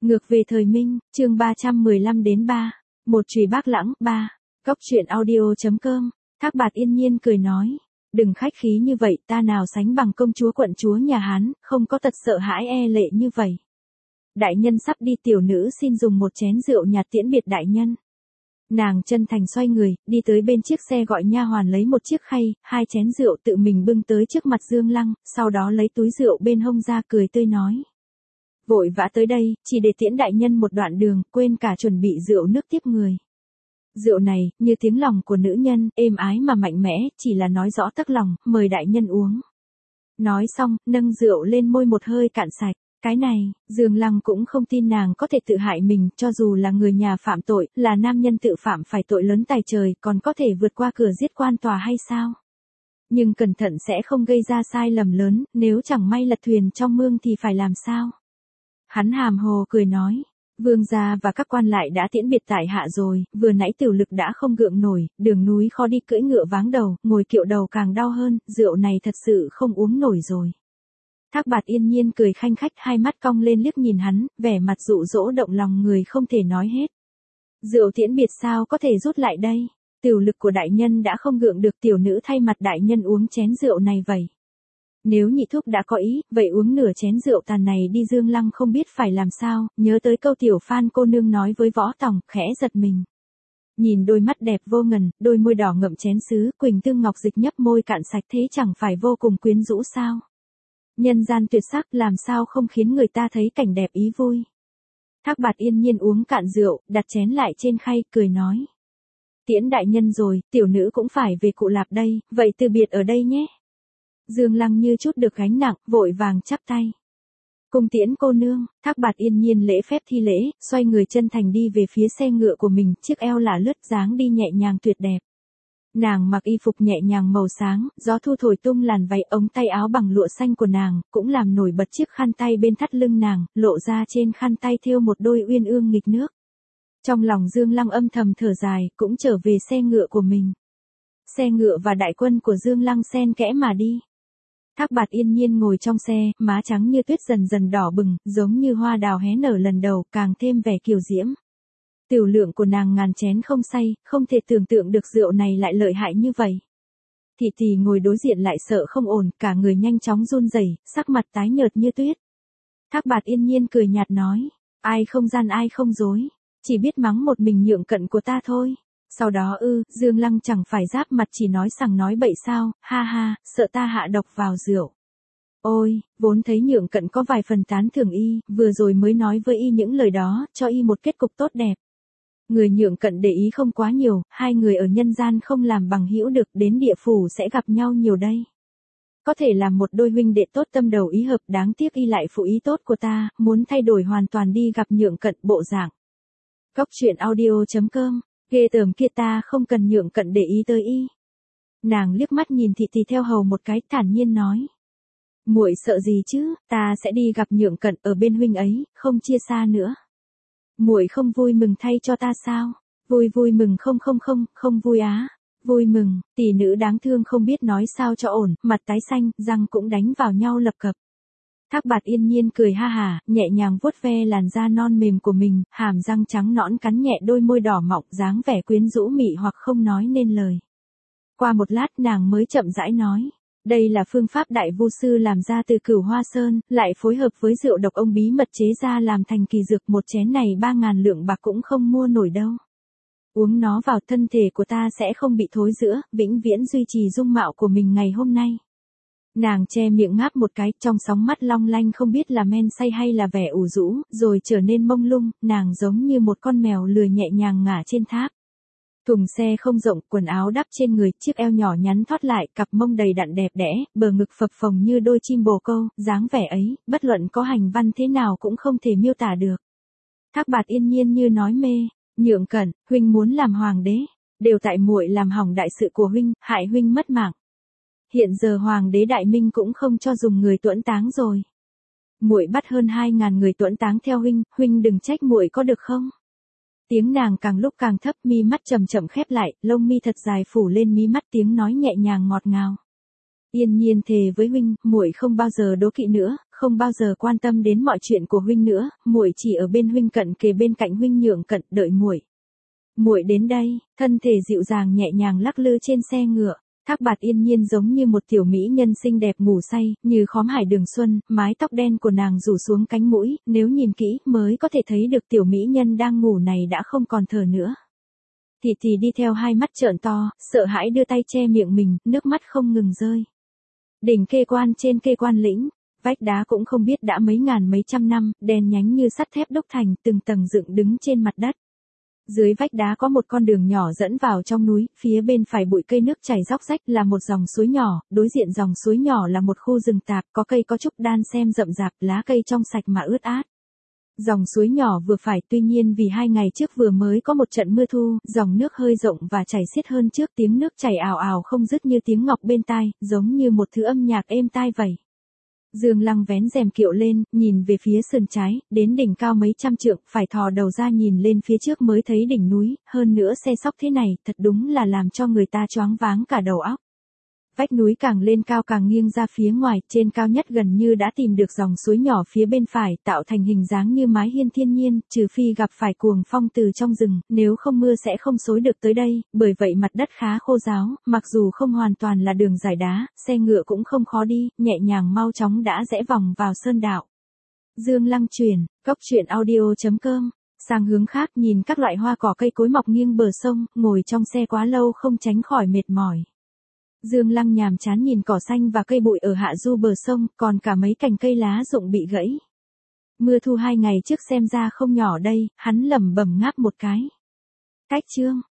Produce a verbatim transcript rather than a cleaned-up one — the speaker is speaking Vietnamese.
Ngược về thời Minh, chương ba trăm mười lăm đến ba. Một chùy bác lãng, ba. Góc truyện audio.com. Thác Bạt yên nhiên cười nói. Đừng khách khí như vậy, ta nào sánh bằng công chúa quận chúa nhà Hán, không có tật sợ hãi e lệ như vậy. Đại nhân sắp đi, tiểu nữ xin dùng một chén rượu nhạt tiễn biệt đại nhân. Nàng chân thành xoay người, đi tới bên chiếc xe gọi nha hoàn lấy một chiếc khay, hai chén rượu tự mình bưng tới trước mặt Dương Lăng, sau đó lấy túi rượu bên hông ra cười tươi nói. Vội vã tới đây, chỉ để tiễn đại nhân một đoạn đường, quên cả chuẩn bị rượu nước tiếp người. Rượu này, như tiếng lòng của nữ nhân, êm ái mà mạnh mẽ, chỉ là nói rõ tấc lòng, mời đại nhân uống. Nói xong, nâng rượu lên môi một hơi cạn sạch. Cái này, Dương Lăng cũng không tin nàng có thể tự hại mình, cho dù là người nhà phạm tội, là nam nhân tự phạm phải tội lớn tài trời, còn có thể vượt qua cửa giết quan tòa hay sao? Nhưng cẩn thận sẽ không gây ra sai lầm lớn, nếu chẳng may lật thuyền trong mương thì phải làm sao? Hắn hàm hồ cười nói, vương gia và các quan lại đã tiễn biệt tại hạ rồi, vừa nãy tiểu lực đã không gượng nổi, đường núi khó đi, cưỡi ngựa váng đầu, ngồi kiệu đầu càng đau hơn, rượu này thật sự không uống nổi rồi. Thác Bạt yên nhiên cười khanh khách, hai mắt cong lên liếc nhìn hắn, vẻ mặt dụ dỗ động lòng người không thể nói hết. Rượu tiễn biệt sao có thể rút lại đây, tiểu lực của đại nhân đã không gượng được, tiểu nữ thay mặt đại nhân uống chén rượu này vậy. Nếu nhị thúc đã có ý, vậy uống nửa chén rượu tàn này đi. Dương Lăng không biết phải làm sao, nhớ tới câu tiểu Phan cô nương nói với Võ Tòng, khẽ giật mình. Nhìn đôi mắt đẹp vô ngần, đôi môi đỏ ngậm chén sứ, Quỳnh Tương Ngọc Dịch nhấp môi cạn sạch, thế chẳng phải vô cùng quyến rũ sao? Nhân gian tuyệt sắc, làm sao không khiến người ta thấy cảnh đẹp ý vui. Thác Bạt yên nhiên uống cạn rượu, đặt chén lại trên khay, cười nói. Tiễn đại nhân rồi, tiểu nữ cũng phải về Cụ Lạp đây, vậy từ biệt ở đây nhé. Dương Lăng như chút được gánh nặng, vội vàng chắp tay. Cung tiễn cô nương. Thác Bạt yên nhiên lễ phép thi lễ, xoay người chân thành đi về phía xe ngựa của mình, chiếc eo lả lướt dáng đi nhẹ nhàng tuyệt đẹp. Nàng mặc y phục nhẹ nhàng màu sáng, gió thu thổi tung làn váy, ống tay áo bằng lụa xanh của nàng, cũng làm nổi bật chiếc khăn tay bên thắt lưng nàng, lộ ra trên khăn tay thêu một đôi uyên ương nghịch nước. Trong lòng Dương Lăng âm thầm thở dài, cũng trở về xe ngựa của mình. Xe ngựa và đại quân của Dương Lăng xen kẽ mà đi. Thác Bạt yên nhiên ngồi trong xe, má trắng như tuyết dần dần đỏ bừng, giống như hoa đào hé nở lần đầu, càng thêm vẻ kiều diễm. Tiểu lượng của nàng ngàn chén không say, không thể tưởng tượng được rượu này lại lợi hại như vậy. Thị Thị ngồi đối diện lại sợ không ổn, cả người nhanh chóng run rẩy, sắc mặt tái nhợt như tuyết. Thác Bạt yên nhiên cười nhạt nói, ai không gian ai không dối, chỉ biết mắng một mình Nhượng Cận của ta thôi. Sau đó ư, Dương Lăng chẳng phải giáp mặt chỉ nói sằng nói bậy sao, ha ha, sợ ta hạ độc vào rượu. Ôi, vốn thấy Nhượng Cận có vài phần tán thưởng y, vừa rồi mới nói với y những lời đó, cho y một kết cục tốt đẹp. Người Nhượng Cận để ý không quá nhiều, hai người ở nhân gian không làm bằng hữu được, đến địa phủ sẽ gặp nhau nhiều đây. Có thể làm một đôi huynh đệ tốt tâm đầu ý hợp, đáng tiếc y lại phụ ý tốt của ta, muốn thay đổi hoàn toàn đi gặp Nhượng Cận bộ dạng. Góc truyện audio.com. Ghê tởm kia, ta không cần Nhượng Cận để ý tới y. Nàng liếc mắt nhìn Thị Thị theo hầu một cái, thản nhiên nói. Muội sợ gì chứ, ta sẽ đi gặp Nhượng Cận ở bên huynh ấy, không chia xa nữa. Muội không vui mừng thay cho ta sao? Vui vui mừng không không không, không vui á. Vui mừng, tỷ nữ đáng thương không biết nói sao cho ổn, mặt tái xanh, răng cũng đánh vào nhau lập cập. Thác Bạt yên nhiên cười ha hà, nhẹ nhàng vuốt ve làn da non mềm của mình, hàm răng trắng nõn cắn nhẹ đôi môi đỏ mọng, dáng vẻ quyến rũ mị hoặc không nói nên lời. Qua một lát nàng mới chậm rãi nói, đây là phương pháp đại vu sư làm ra từ cửu hoa sơn, lại phối hợp với rượu độc ông bí mật chế ra làm thành kỳ dược, một chén này ba ngàn lượng bạc cũng không mua nổi đâu. Uống nó vào, thân thể của ta sẽ không bị thối rữa, vĩnh viễn duy trì dung mạo của mình ngày hôm nay. Nàng che miệng ngáp một cái, trong sóng mắt long lanh không biết là men say hay là vẻ ủ rũ, rồi trở nên mông lung, nàng giống như một con mèo lười nhẹ nhàng ngả trên tháp. Thùng xe không rộng, quần áo đắp trên người, chiếc eo nhỏ nhắn thoát lại, cặp mông đầy đặn đẹp đẽ, bờ ngực phập phồng như đôi chim bồ câu, dáng vẻ ấy, bất luận có hành văn thế nào cũng không thể miêu tả được. Thác Bạt yên nhiên như nói mê, Nhượng Cận, huynh muốn làm hoàng đế, đều tại muội làm hỏng đại sự của huynh, hại huynh mất mạng. Hiện giờ hoàng đế Đại Minh cũng không cho dùng người tuẫn táng rồi. Muội bắt hơn hai ngàn người tuẫn táng theo huynh, huynh đừng trách muội có được không? Tiếng nàng càng lúc càng thấp, mi mắt chậm chậm khép lại, lông mi thật dài phủ lên mí mắt, tiếng nói nhẹ nhàng ngọt ngào. Yên nhiên thề với huynh, muội không bao giờ đố kỵ nữa, không bao giờ quan tâm đến mọi chuyện của huynh nữa, muội chỉ ở bên huynh cận kề bên cạnh huynh nhượng cận đợi muội. Muội đến đây, thân thể dịu dàng nhẹ nhàng lắc lư trên xe ngựa. Thác Bạt Yên Nhiên giống như một tiểu mỹ nhân xinh đẹp ngủ say, như khóm hải đường xuân, mái tóc đen của nàng rủ xuống cánh mũi, nếu nhìn kỹ mới có thể thấy được tiểu mỹ nhân đang ngủ này đã không còn thở nữa. Thì thì đi theo hai mắt trợn to, sợ hãi đưa tay che miệng mình, nước mắt không ngừng rơi. Đỉnh Kê Quan trên Kê Quan lĩnh, vách đá cũng không biết đã mấy ngàn mấy trăm năm, đen nhánh như sắt thép đúc thành, từng tầng dựng đứng trên mặt đất. Dưới vách đá có một con đường nhỏ dẫn vào trong núi, phía bên phải bụi cây nước chảy róc rách là một dòng suối nhỏ, đối diện dòng suối nhỏ là một khu rừng tạp, có cây có trúc đan xem rậm rạp, lá cây trong sạch mà ướt át. Dòng suối nhỏ vừa phải, tuy nhiên vì hai ngày trước vừa mới có một trận mưa thu, dòng nước hơi rộng và chảy xiết hơn trước, tiếng nước chảy ào ào không dứt như tiếng ngọc bên tai, giống như một thứ âm nhạc êm tai vậy. Dương Lăng vén rèm kiệu lên, nhìn về phía sườn trái, đến đỉnh cao mấy trăm trượng, phải thò đầu ra nhìn lên phía trước mới thấy đỉnh núi, hơn nữa xe sóc thế này, thật đúng là làm cho người ta choáng váng cả đầu óc. Vách núi càng lên cao càng nghiêng ra phía ngoài, trên cao nhất gần như đã tìm được dòng suối nhỏ phía bên phải, tạo thành hình dáng như mái hiên thiên nhiên, trừ phi gặp phải cuồng phong từ trong rừng, nếu không mưa sẽ không xối được tới đây, bởi vậy mặt đất khá khô ráo, mặc dù không hoàn toàn là đường giải đá, xe ngựa cũng không khó đi, nhẹ nhàng mau chóng đã rẽ vòng vào sơn đạo. Dương Lăng truyền, góc truyện audio chấm com. Sang hướng khác nhìn các loại hoa cỏ cây cối mọc nghiêng bờ sông, ngồi trong xe quá lâu không tránh khỏi mệt mỏi. Dương Lăng nhàm chán nhìn cỏ xanh và cây bụi ở hạ du bờ sông, còn cả mấy cành cây lá rụng bị gãy. Mưa thu hai ngày trước xem ra không nhỏ đây, hắn lẩm bẩm ngáp một cái. Cách chương.